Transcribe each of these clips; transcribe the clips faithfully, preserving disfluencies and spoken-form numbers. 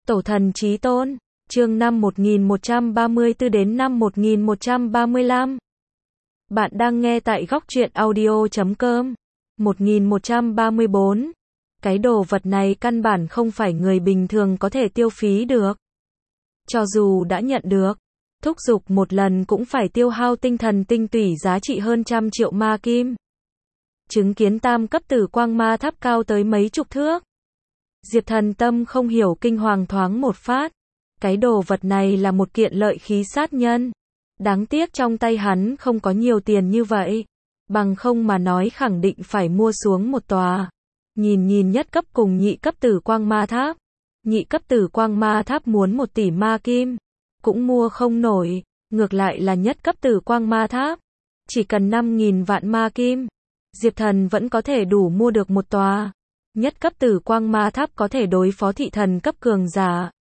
Tổ thần chí tôn, chương năm một nghìn một trăm ba mươi tư đến năm một nghìn một trăm ba mươi lăm. Bạn đang nghe tại góc truyện audio chấm com. một nghìn một trăm ba mươi bốn. Cái đồ vật này căn bản không phải người bình thường có thể tiêu phí được. Cho dù đã nhận được, thúc giục một lần cũng phải tiêu hao tinh thần tinh tủy giá trị hơn trăm triệu ma kim. Chứng kiến tam cấp tử quang ma tháp cao tới mấy chục thước. Diệp Thần tâm không hiểu kinh hoàng thoáng một phát. Cái đồ vật này là một kiện lợi khí sát nhân. Đáng tiếc trong tay hắn không có nhiều tiền như vậy. Bằng không mà nói khẳng định phải mua xuống một tòa. Nhìn nhìn nhất cấp cùng nhị cấp tử quang ma tháp. Nhị cấp tử quang ma tháp muốn một tỷ ma kim. Cũng mua không nổi. Ngược lại là nhất cấp tử quang ma tháp. Chỉ cần năm nghìn vạn ma kim. Diệp Thần vẫn có thể đủ mua được một tòa. Nhất cấp tử quang ma tháp có thể đối phó thị thần cấp cường giả.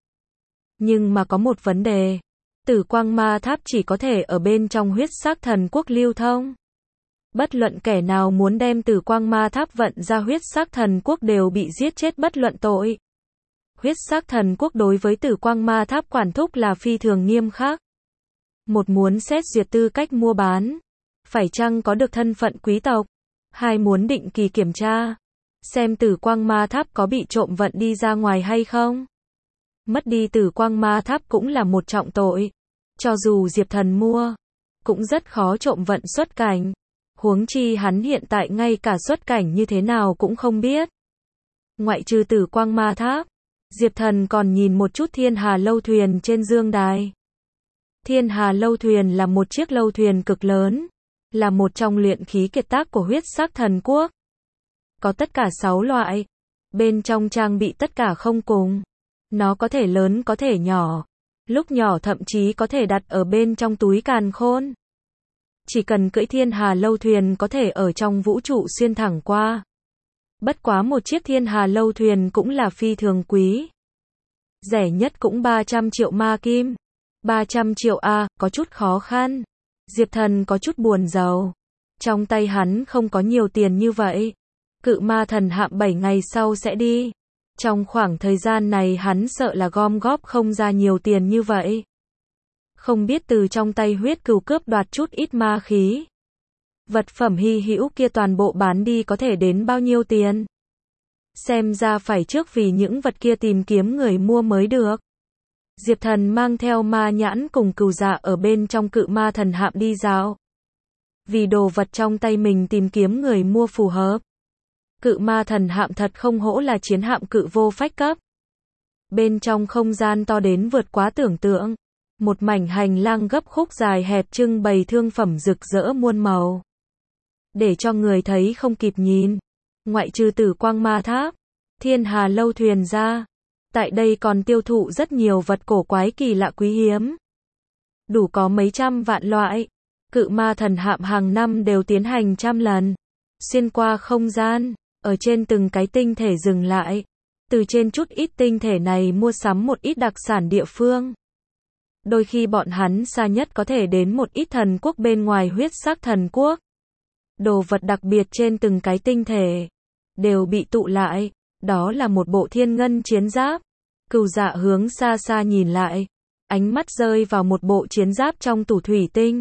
Nhưng mà có một vấn đề. Tử quang ma tháp chỉ có thể ở bên trong huyết sắc thần quốc lưu thông. Bất luận kẻ nào muốn đem tử quang ma tháp vận ra huyết sắc thần quốc đều bị giết chết bất luận tội. Huyết sắc thần quốc đối với tử quang ma tháp quản thúc là phi thường nghiêm khắc. Một muốn xét duyệt tư cách mua bán. Phải chăng có được thân phận quý tộc. Hai muốn định kỳ kiểm tra. Xem tử quang ma tháp có bị trộm vận đi ra ngoài hay không. Mất đi tử quang ma tháp cũng là một trọng tội. Cho dù Diệp Thần mua, cũng rất khó trộm vận xuất cảnh. Huống chi hắn hiện tại ngay cả xuất cảnh như thế nào cũng không biết. Ngoại trừ tử quang ma tháp, Diệp Thần còn nhìn một chút thiên hà lâu thuyền trên dương đài. Thiên hà lâu thuyền là một chiếc lâu thuyền cực lớn. Là một trong luyện khí kiệt tác của huyết sắc thần quốc. Có tất cả sáu loại. Bên trong trang bị tất cả không cùng. Nó có thể lớn có thể nhỏ. Lúc nhỏ thậm chí có thể đặt ở bên trong túi càn khôn. Chỉ cần cưỡi thiên hà lâu thuyền có thể ở trong vũ trụ xuyên thẳng qua. Bất quá một chiếc thiên hà lâu thuyền cũng là phi thường quý. Rẻ nhất cũng ba trăm triệu ma kim. ba trăm triệu a, có chút khó khăn. Diệp Thần có chút buồn rầu. Trong tay hắn không có nhiều tiền như vậy. Cự ma thần hạm bảy ngày sau sẽ đi. Trong khoảng thời gian này hắn sợ là gom góp không ra nhiều tiền như vậy. Không biết từ trong tay huyết cừu cướp đoạt chút ít ma khí. Vật phẩm hy hữu kia toàn bộ bán đi có thể đến bao nhiêu tiền. Xem ra phải trước vì những vật kia tìm kiếm người mua mới được. Diệp Thần mang theo ma nhãn cùng cừu dạ ở bên trong cự ma thần hạm đi dạo. Vì đồ vật trong tay mình tìm kiếm người mua phù hợp. Cự ma thần hạm thật không hổ là chiến hạm cự vô phách cấp. Bên trong không gian to đến vượt quá tưởng tượng. Một mảnh hành lang gấp khúc dài hẹp trưng bày thương phẩm rực rỡ muôn màu. Để cho người thấy không kịp nhìn. Ngoại trừ tử quang ma tháp, thiên hà lâu thuyền ra. Tại đây còn tiêu thụ rất nhiều vật cổ quái kỳ lạ quý hiếm. Đủ có mấy trăm vạn loại. Cự ma thần hạm hàng năm đều tiến hành trăm lần. Xuyên qua không gian. Ở trên từng cái tinh thể dừng lại. Từ trên chút ít tinh thể này mua sắm một ít đặc sản địa phương. Đôi khi bọn hắn xa nhất có thể đến một ít thần quốc bên ngoài huyết sắc thần quốc. Đồ vật đặc biệt trên từng cái tinh thể. Đều bị tụ lại. Đó là một bộ thiên ngân chiến giáp. Cừu dạ hướng xa xa nhìn lại. Ánh mắt rơi vào một bộ chiến giáp trong tủ thủy tinh.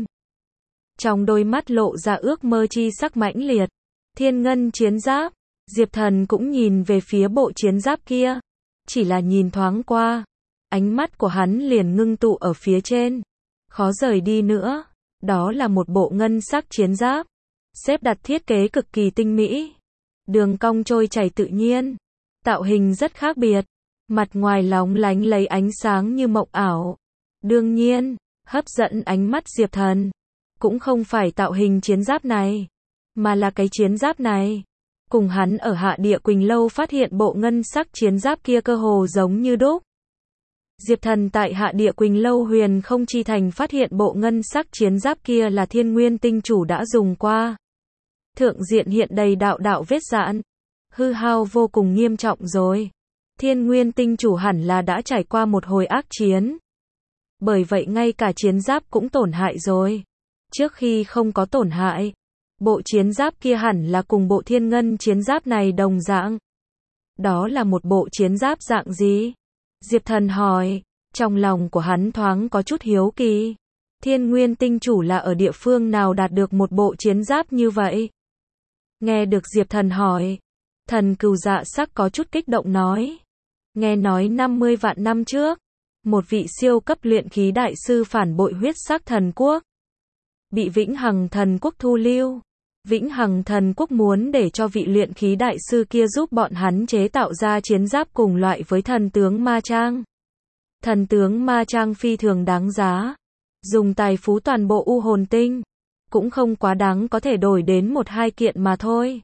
Trong đôi mắt lộ ra ước mơ chi sắc mãnh liệt. Thiên ngân chiến giáp. Diệp Thần cũng nhìn về phía bộ chiến giáp kia. Chỉ là nhìn thoáng qua. Ánh mắt của hắn liền ngưng tụ ở phía trên. Khó rời đi nữa. Đó là một bộ ngân sắc chiến giáp. Xếp đặt thiết kế cực kỳ tinh mỹ. Đường cong trôi chảy tự nhiên. Tạo hình rất khác biệt. Mặt ngoài lóng lánh lấy ánh sáng như mộng ảo. Đương nhiên, hấp dẫn ánh mắt Diệp Thần. Cũng không phải tạo hình chiến giáp này. Mà là cái chiến giáp này. Cùng hắn ở Hạ Địa Quỳnh Lâu phát hiện bộ ngân sắc chiến giáp kia cơ hồ giống như đúc. Diệp Thần tại Hạ Địa Quỳnh Lâu Huyền Không Chi Thành phát hiện bộ ngân sắc chiến giáp kia là Thiên Nguyên Tinh Chủ đã dùng qua. Thượng diện hiện đầy đạo đạo vết rạn. Hư hao vô cùng nghiêm trọng rồi. Thiên Nguyên Tinh Chủ hẳn là đã trải qua một hồi ác chiến. Bởi vậy ngay cả chiến giáp cũng tổn hại rồi. Trước khi không có tổn hại, bộ chiến giáp kia hẳn là cùng bộ thiên ngân chiến giáp này đồng dạng. Đó là một bộ chiến giáp dạng gì? Diệp Thần hỏi, trong lòng của hắn thoáng có chút hiếu kỳ. Thiên Nguyên tinh chủ là ở địa phương nào đạt được một bộ chiến giáp như vậy? Nghe được Diệp Thần hỏi, Thần Cừu Dạ sắc có chút kích động nói. Nghe nói năm mươi vạn năm trước, một vị siêu cấp luyện khí đại sư phản bội huyết sắc thần quốc, bị Vĩnh Hằng thần quốc thu lưu. Vĩnh Hằng thần quốc muốn để cho vị luyện khí đại sư kia giúp bọn hắn chế tạo ra chiến giáp cùng loại với thần tướng Ma Trang. Thần tướng Ma Trang phi thường đáng giá, dùng tài phú toàn bộ U Hồn Tinh, cũng không quá đáng có thể đổi đến một hai kiện mà thôi.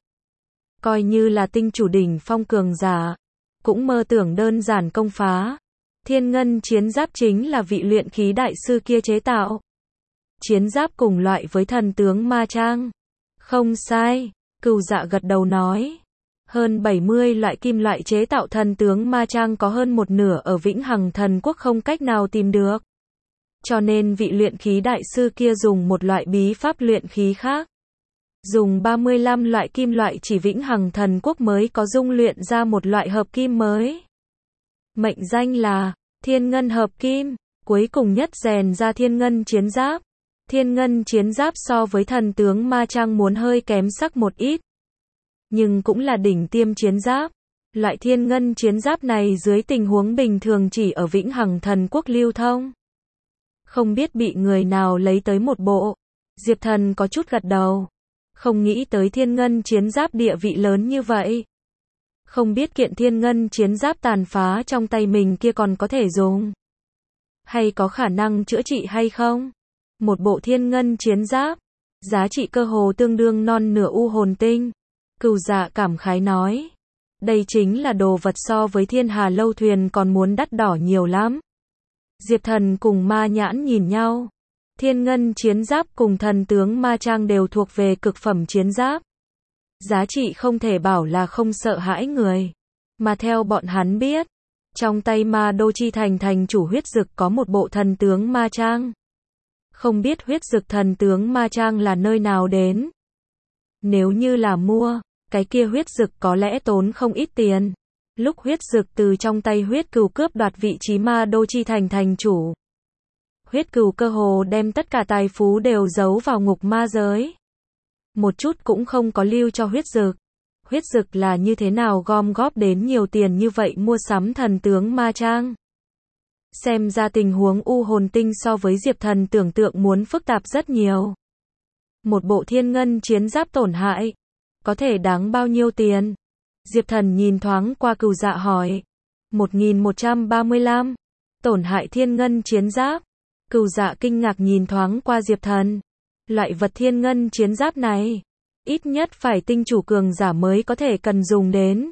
Coi như là tinh chủ đỉnh phong cường giả, cũng mơ tưởng đơn giản công phá. Thiên ngân chiến giáp chính là vị luyện khí đại sư kia chế tạo. Chiến giáp cùng loại với thần tướng Ma Trang. Không sai, Cừu Dạ gật đầu nói. Hơn bảy mươi loại kim loại chế tạo thần tướng Ma Trang có hơn một nửa ở Vĩnh Hằng thần quốc không cách nào tìm được. Cho nên vị luyện khí đại sư kia dùng một loại bí pháp luyện khí khác. Dùng ba mươi lăm loại kim loại chỉ Vĩnh Hằng thần quốc mới có dung luyện ra một loại hợp kim mới. Mệnh danh là Thiên Ngân hợp kim, cuối cùng nhất rèn ra Thiên Ngân chiến giáp. Thiên Ngân chiến giáp so với thần tướng Ma Trang muốn hơi kém sắc một ít, nhưng cũng là đỉnh tiêm chiến giáp. Loại Thiên Ngân chiến giáp này dưới tình huống bình thường chỉ ở Vĩnh Hằng thần quốc lưu thông. Không biết bị người nào lấy tới một bộ. Diệp Thần có chút gật đầu. Không nghĩ tới Thiên Ngân chiến giáp địa vị lớn như vậy. Không biết kiện Thiên Ngân chiến giáp tàn phá trong tay mình kia còn có thể dùng, hay có khả năng chữa trị hay không? Một bộ Thiên Ngân chiến giáp, giá trị cơ hồ tương đương non nửa U Hồn Tinh. Cừu Dạ cảm khái nói. Đây chính là đồ vật so với Thiên Hà lâu thuyền còn muốn đắt đỏ nhiều lắm. Diệp Thần cùng Ma Nhãn nhìn nhau. Thiên Ngân chiến giáp cùng thần tướng Ma Trang đều thuộc về cực phẩm chiến giáp. Giá trị không thể bảo là không sợ hãi người. Mà theo bọn hắn biết, trong tay Ma Đô Chi Thành thành chủ huyết dực có một bộ thần tướng Ma Trang. Không biết huyết dực thần tướng Ma Trang là nơi nào đến. Nếu như là mua, cái kia huyết dực có lẽ tốn không ít tiền. Lúc huyết dực từ trong tay huyết cừu cướp đoạt vị trí Ma Đô Chi Thành thành chủ, huyết cừu cơ hồ đem tất cả tài phú đều giấu vào ngục ma giới. Một chút cũng không có lưu cho huyết dực. Huyết dực là như thế nào gom góp đến nhiều tiền như vậy mua sắm thần tướng Ma Trang. Xem ra tình huống U Hồn Tinh so với Diệp Thần tưởng tượng muốn phức tạp rất nhiều. Một bộ Thiên Ngân chiến giáp tổn hại, có thể đáng bao nhiêu tiền? Diệp Thần nhìn thoáng qua Cừu Dạ hỏi. một nghìn một trăm ba mươi lăm. Tổn hại Thiên Ngân chiến giáp. Cừu Dạ kinh ngạc nhìn thoáng qua Diệp Thần. Loại vật Thiên Ngân chiến giáp này, ít nhất phải tinh chủ cường giả mới có thể cần dùng đến.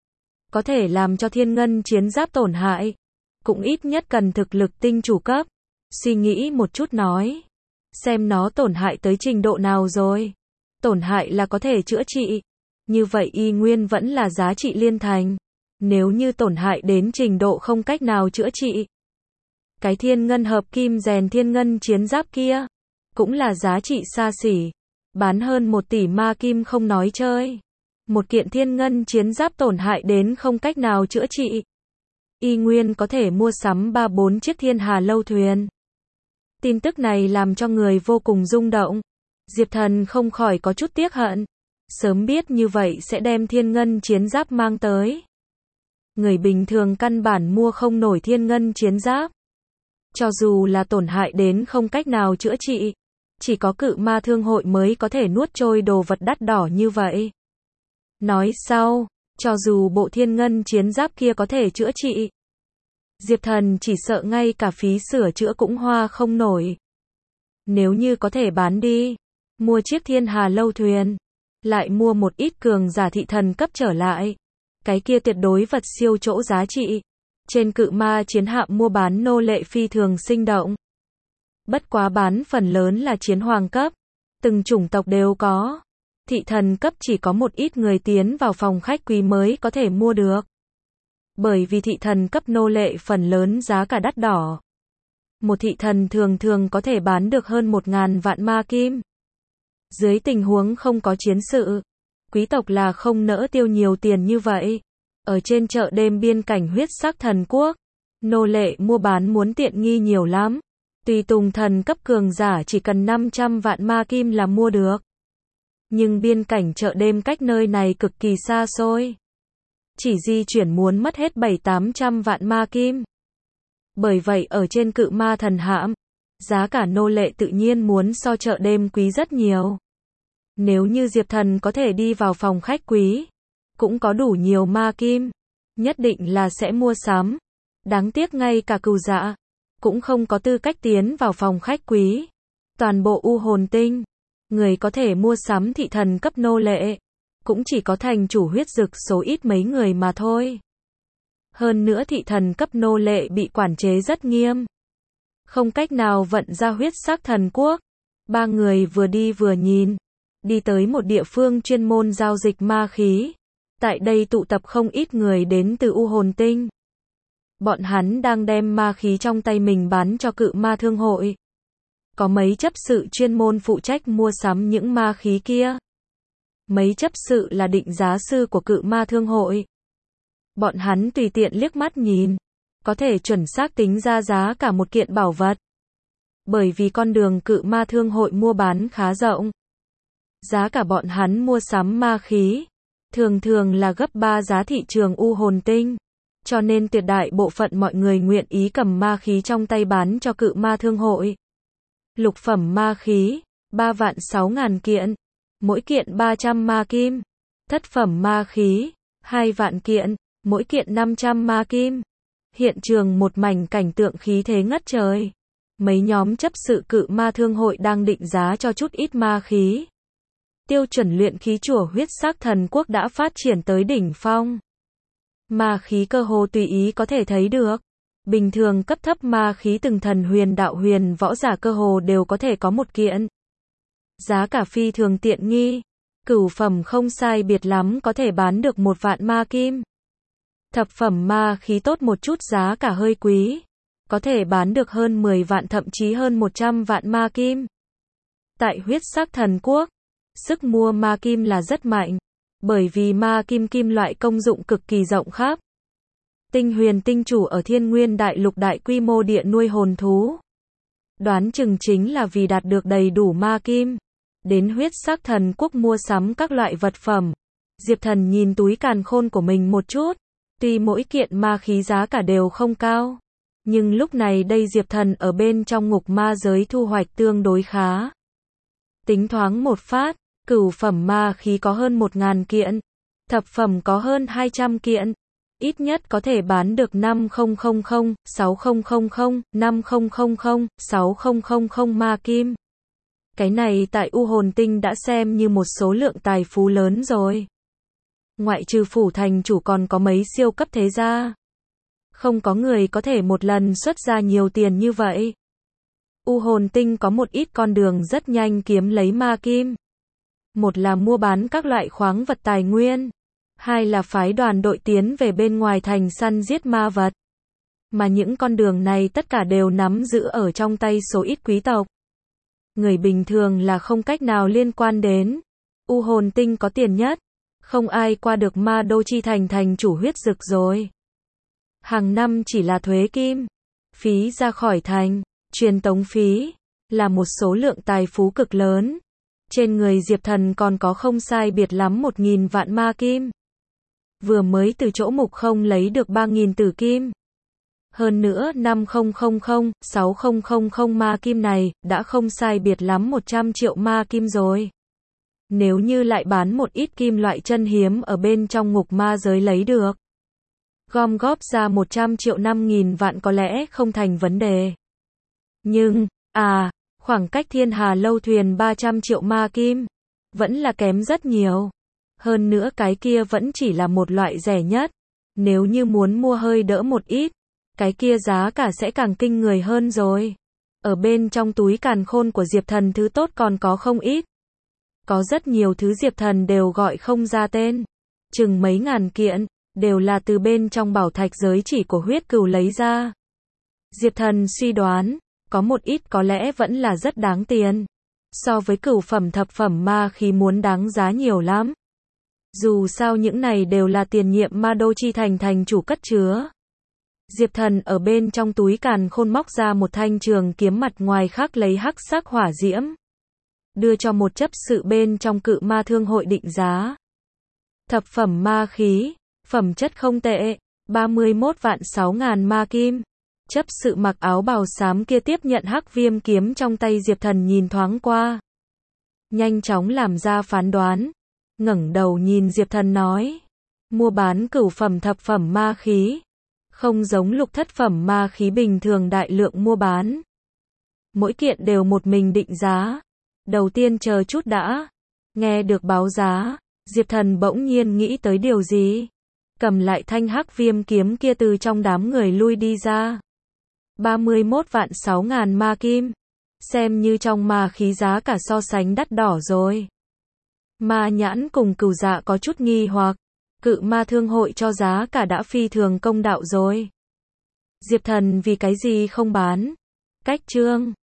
Có thể làm cho Thiên Ngân chiến giáp tổn hại, cũng ít nhất cần thực lực tinh chủ cấp. Suy nghĩ một chút nói. Xem nó tổn hại tới trình độ nào rồi. Tổn hại là có thể chữa trị. Như vậy y nguyên vẫn là giá trị liên thành. Nếu như tổn hại đến trình độ không cách nào chữa trị, cái Thiên Ngân hợp kim rèn Thiên Ngân chiến giáp kia, cũng là giá trị xa xỉ. Bán hơn một tỷ ma kim không nói chơi. Một kiện Thiên Ngân chiến giáp tổn hại đến không cách nào chữa trị, y nguyên có thể mua sắm ba bốn chiếc Thiên Hà lâu thuyền. Tin tức này làm cho người vô cùng rung động. Diệp Thần không khỏi có chút tiếc hận. Sớm biết như vậy sẽ đem Thiên Ngân chiến giáp mang tới. Người bình thường căn bản mua không nổi Thiên Ngân chiến giáp. Cho dù là tổn hại đến không cách nào chữa trị, chỉ có cự ma thương hội mới có thể nuốt trôi đồ vật đắt đỏ như vậy. Nói sau, cho dù bộ Thiên Ngân chiến giáp kia có thể chữa trị, Diệp Thần chỉ sợ ngay cả phí sửa chữa cũng hoa không nổi. Nếu như có thể bán đi, mua chiếc Thiên Hà lâu thuyền, lại mua một ít cường giả thị thần cấp trở lại, cái kia tuyệt đối vật siêu chỗ giá trị. Trên cự ma chiến hạm mua bán nô lệ phi thường sinh động. Bất quá bán phần lớn là chiến hoàng cấp, từng chủng tộc đều có. Thị thần cấp chỉ có một ít người tiến vào phòng khách quý mới có thể mua được. Bởi vì thị thần cấp nô lệ phần lớn giá cả đắt đỏ. Một thị thần thường thường có thể bán được hơn một ngàn vạn ma kim. Dưới tình huống không có chiến sự, quý tộc là không nỡ tiêu nhiều tiền như vậy. Ở trên chợ đêm biên cảnh huyết sắc thần quốc, Nô lệ mua bán muốn tiện nghi nhiều lắm. Tùy tùng thần cấp cường giả chỉ cần năm trăm vạn ma kim là mua được. Nhưng biên cảnh chợ đêm cách nơi này cực kỳ xa xôi. Chỉ di chuyển muốn mất hết bảy tám trăm vạn ma kim. Bởi vậy ở trên cự ma thần hãm, giá cả nô lệ tự nhiên muốn so chợ đêm quý rất nhiều. Nếu như Diệp Thần có thể đi vào phòng khách quý, cũng có đủ nhiều ma kim, nhất định là sẽ mua sắm. Đáng tiếc ngay cả Cửu Dạ cũng không có tư cách tiến vào phòng khách quý. Toàn bộ U Hồn Tinh, người có thể mua sắm thị thần cấp nô lệ, cũng chỉ có thành chủ huyết dực số ít mấy người mà thôi. Hơn nữa thị thần cấp nô lệ bị quản chế rất nghiêm. Không cách nào vận ra huyết sắc thần quốc. Ba người vừa đi vừa nhìn. Đi tới một địa phương chuyên môn giao dịch ma khí. Tại đây tụ tập không ít người đến từ U Hồn Tinh. Bọn hắn đang đem ma khí trong tay mình bán cho cự ma thương hội. Có mấy chấp sự chuyên môn phụ trách mua sắm những ma khí kia. Mấy chấp sự là định giá sư của cự ma thương hội. Bọn hắn tùy tiện liếc mắt nhìn, có thể chuẩn xác tính ra giá cả một kiện bảo vật. Bởi vì con đường cự ma thương hội mua bán khá rộng. Giá cả bọn hắn mua sắm ma khí, thường thường là gấp ba giá thị trường U Hồn Tinh. Cho nên tuyệt đại bộ phận mọi người nguyện ý cầm ma khí trong tay bán cho cự ma thương hội. Lục phẩm ma khí, ba vạn sáu ngàn kiện, mỗi kiện ba trăm ma kim. Thất phẩm ma khí, hai vạn kiện, mỗi kiện năm trăm ma kim. Hiện trường một mảnh cảnh tượng khí thế ngất trời. Mấy nhóm chấp sự cự ma thương hội đang định giá cho chút ít ma khí. Tiêu chuẩn luyện khí chùa huyết sắc thần quốc đã phát triển tới đỉnh phong. Ma khí cơ hồ tùy ý có thể thấy được. Bình thường cấp thấp ma khí từng thần huyền đạo huyền võ giả cơ hồ đều có thể có một kiện. Giá cả phi thường tiện nghi. Cửu phẩm không sai biệt lắm có thể bán được một vạn ma kim. Thập phẩm ma khí tốt một chút giá cả hơi quý. Có thể bán được hơn mười vạn thậm chí hơn một trăm vạn ma kim. Tại huyết sắc thần quốc, sức mua ma kim là rất mạnh. Bởi vì ma kim kim loại công dụng cực kỳ rộng khắp. Tinh huyền tinh chủ ở thiên nguyên đại lục đại quy mô địa nuôi hồn thú. Đoán chừng chính là vì đạt được đầy đủ ma kim. Đến huyết sắc thần quốc mua sắm các loại vật phẩm. Diệp Thần nhìn túi càn khôn của mình một chút. Tuy mỗi kiện ma khí giá cả đều không cao. Nhưng lúc này đây Diệp Thần ở bên trong ngục ma giới thu hoạch tương đối khá. Tính thoáng một phát. Cửu phẩm ma khí có hơn một ngàn kiện. Thập phẩm có hơn hai trăm kiện. Ít nhất có thể bán được năm nghìn, sáu nghìn, năm nghìn, sáu nghìn ma kim. Cái này tại U Hồn Tinh đã xem như một số lượng tài phú lớn rồi. Ngoại trừ phủ thành chủ còn có mấy siêu cấp thế gia. Không có người có thể một lần xuất ra nhiều tiền như vậy. U Hồn Tinh có một ít con đường rất nhanh kiếm lấy ma kim. Một là mua bán các loại khoáng vật tài nguyên. Hai là phái đoàn đội tiến về bên ngoài thành săn giết ma vật. Mà những con đường này tất cả đều nắm giữ ở trong tay số ít quý tộc. Người bình thường là không cách nào liên quan đến. U Hồn Tinh có tiền nhất. Không ai qua được Ma Đô Chi thành thành chủ huyết dực rồi. Hàng năm chỉ là thuế kim, phí ra khỏi thành, truyền tống phí, là một số lượng tài phú cực lớn. Trên người Diệp Thần còn có không sai biệt lắm một nghìn vạn ma kim. Vừa mới từ chỗ mục không lấy được ba nghìn tử kim. Hơn nữa năm nghìn, sáu nghìn ma kim này, đã không sai biệt lắm một trăm triệu ma kim rồi. Nếu như lại bán một ít kim loại chân hiếm ở bên trong ngục ma giới lấy được. Gom góp ra một trăm triệu năm nghìn vạn có lẽ không thành vấn đề. Nhưng, à, khoảng cách thiên hà lâu thuyền ba trăm triệu ma kim, vẫn là kém rất nhiều. Hơn nữa cái kia vẫn chỉ là một loại rẻ nhất. Nếu như muốn mua hơi đỡ một ít, cái kia giá cả sẽ càng kinh người hơn rồi. Ở bên trong túi càn khôn của Diệp Thần thứ tốt còn có không ít. Có rất nhiều thứ Diệp Thần đều gọi không ra tên. Chừng mấy ngàn kiện, đều là từ bên trong bảo thạch giới chỉ của huyết cừu lấy ra. Diệp Thần suy đoán, có một ít có lẽ vẫn là rất đáng tiền. So với cửu phẩm thập phẩm ma khí muốn đáng giá nhiều lắm. Dù sao những này đều là tiền nhiệm Ma Đô Chi thành thành chủ cất chứa. Diệp Thần ở bên trong túi càn khôn móc ra một thanh trường kiếm mặt ngoài khắc lấy hắc sắc hỏa diễm. Đưa cho một chấp sự bên trong Cự Ma Thương hội định giá. Thập phẩm ma khí, phẩm chất không tệ, ba mươi mốt vạn sáu ngàn ma kim. Chấp sự mặc áo bào xám kia tiếp nhận hắc viêm kiếm trong tay Diệp Thần nhìn thoáng qua. Nhanh chóng làm ra phán đoán. Ngẩng đầu nhìn Diệp Thần nói. Mua bán cửu phẩm thập phẩm ma khí. Không giống lục thất phẩm ma khí bình thường đại lượng mua bán. Mỗi kiện đều một mình định giá. Đầu tiên chờ chút đã. Nghe được báo giá, Diệp Thần bỗng nhiên nghĩ tới điều gì. Cầm lại thanh hắc viêm kiếm kia từ trong đám người lui đi ra. ba mươi mốt vạn sáu ngàn ma kim. Xem như trong ma khí giá cả so sánh đắt đỏ rồi. Ma Nhãn cùng Cửu Dạ có chút nghi hoặc. Cự Ma Thương hội cho giá cả đã phi thường công đạo rồi. Diệp Thần vì cái gì không bán? Cách chương